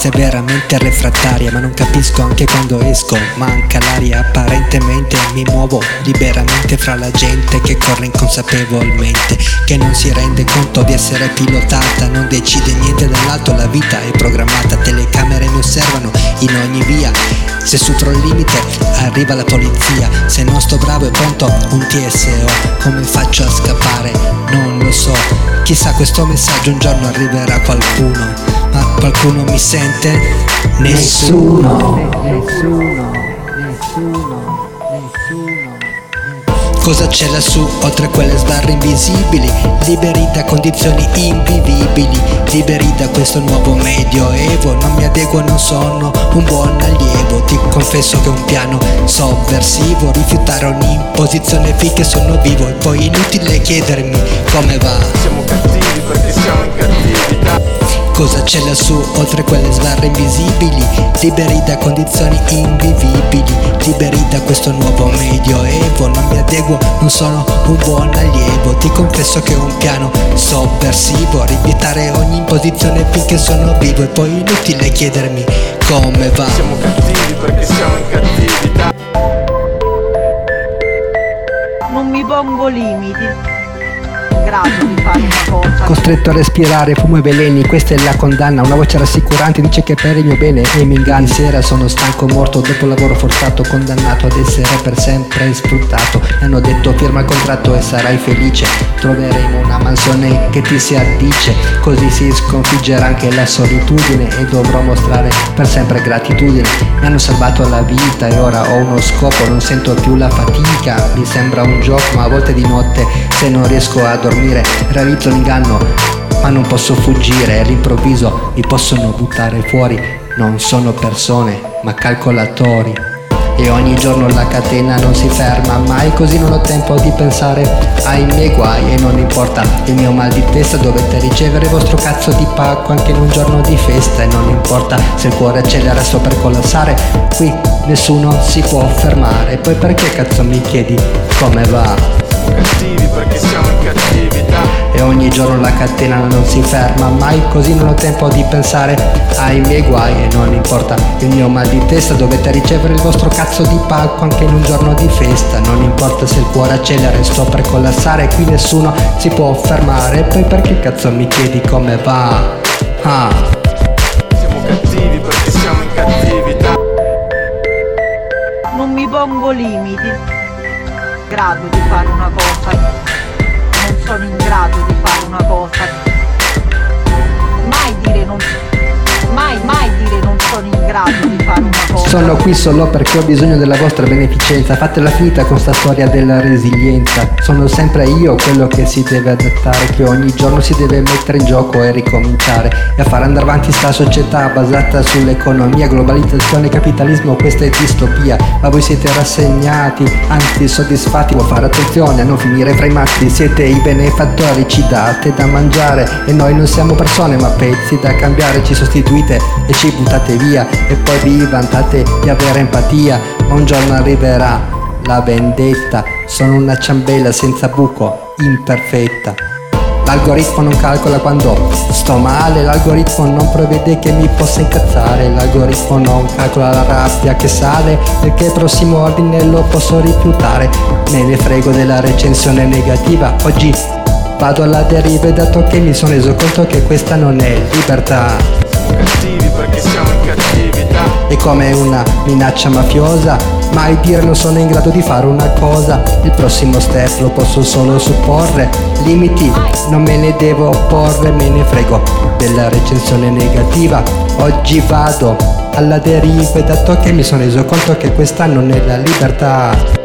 forza è veramente refrattaria, ma non capisco anche quando esco, manca l'aria. Apparentemente mi muovo liberamente fra la gente che corre inconsapevolmente, che non si rende conto di essere pilotata, non decide niente dall'alto, la vita è programmata, telecamere mi osservano in ogni via. Se supero il limite arriva la polizia, se non sto bravo è pronto un TSO. Come faccio a scappare? Non lo so. Chissà, questo messaggio un giorno arriverà a qualcuno. Ma qualcuno mi sente? Nessuno. Cosa c'è lassù oltre quelle sbarre invisibili? Liberi da condizioni invivibili, liberi da questo nuovo medioevo. Non mi adeguo, non sono un buon allievo. Ti confesso che è un piano sovversivo, rifiutare ogni imposizione finché sono vivo. E poi inutile chiedermi come va. Siamo cattivi perché siamo in cattività. Cosa c'è lassù oltre quelle sbarre invisibili? Liberi da condizioni invivibili, liberi da questo nuovo medioevo. Non mi adeguo, non sono un buon allievo. Ti confesso che è un piano sovversivo, rifiutare ogni imposizione finché sono vivo. E poi inutile chiedermi come va. Siamo cattivi perché siamo in cattività. Non mi pongo limiti, grado di fare una cosa. Costretto a respirare fumo e veleni, questa è la condanna. Una voce rassicurante dice che per il mio bene e mi inganni. Sera sono stanco, morto dopo lavoro forzato, condannato ad essere per sempre sfruttato. Mi hanno detto firma il contratto e sarai felice, troveremo una mansione che ti si addice. Così si sconfiggerà anche la solitudine e dovrò mostrare per sempre gratitudine. Mi hanno salvato la vita e ora ho uno scopo, non sento più la fatica. Mi sembra un gioco, ma a volte di notte se non riesco a dormire realizzo l'inganno, ma non posso fuggire. All'improvviso mi possono buttare fuori. Non sono persone ma calcolatori, e ogni giorno la catena non si ferma mai. Così non ho tempo di pensare ai miei guai, e non importa il mio mal di testa, dovete ricevere il vostro cazzo di pacco anche in un giorno di festa. E non importa se il cuore accelera, sto per collassare, qui nessuno si può fermare. Poi perché cazzo mi chiedi come va? Siamo cattivi perché siamo in cattività. E ogni giorno la catena non si ferma mai. Così non ho tempo di pensare ai miei guai, e non importa il mio mal di testa, dovete ricevere il vostro cazzo di pacco anche in un giorno di festa. Non importa se il cuore accelera e sto per collassare, qui nessuno si può fermare. Poi perché cazzo mi chiedi come va? Siamo cattivi perché siamo in cattività. Non mi pongo limiti, grado di fare una cosa. Non sono in grado di fare una cosa. Mai dire non sono in grado di fare una cosa. Sono qui solo perché ho bisogno della vostra beneficenza. Fatela finita con sta storia della resilienza. Sono sempre io quello che si deve adattare, che ogni giorno si deve mettere in gioco e ricominciare, e a far andare avanti sta società basata sull'economia, globalizzazione, capitalismo. Questa è distopia, ma voi siete rassegnati, anzi soddisfatti. Vuoi fare attenzione a non finire fra i matti. Siete i benefattori, ci date da mangiare e noi non siamo persone ma pezzi da cambiare. Ci sostituite e ci buttate via, e poi vi vantate di avere empatia. Ma un giorno arriverà la vendetta. Sono una ciambella senza buco, imperfetta. L'algoritmo non calcola quando sto male, l'algoritmo non prevede che mi possa incazzare, l'algoritmo non calcola la rabbia che sale, perché il prossimo ordine lo posso rifiutare. Me ne frego della recensione negativa, oggi vado alla deriva, dato che mi sono reso conto che questa non è libertà. Siamo cattivi perché siamo in cattività. È come una minaccia mafiosa, mai dire non sono in grado di fare una cosa. Il prossimo step lo posso solo supporre, limiti non me ne devo porre. Me ne frego della recensione negativa, oggi vado alla deriva, dato che mi sono reso conto che questa non è la libertà.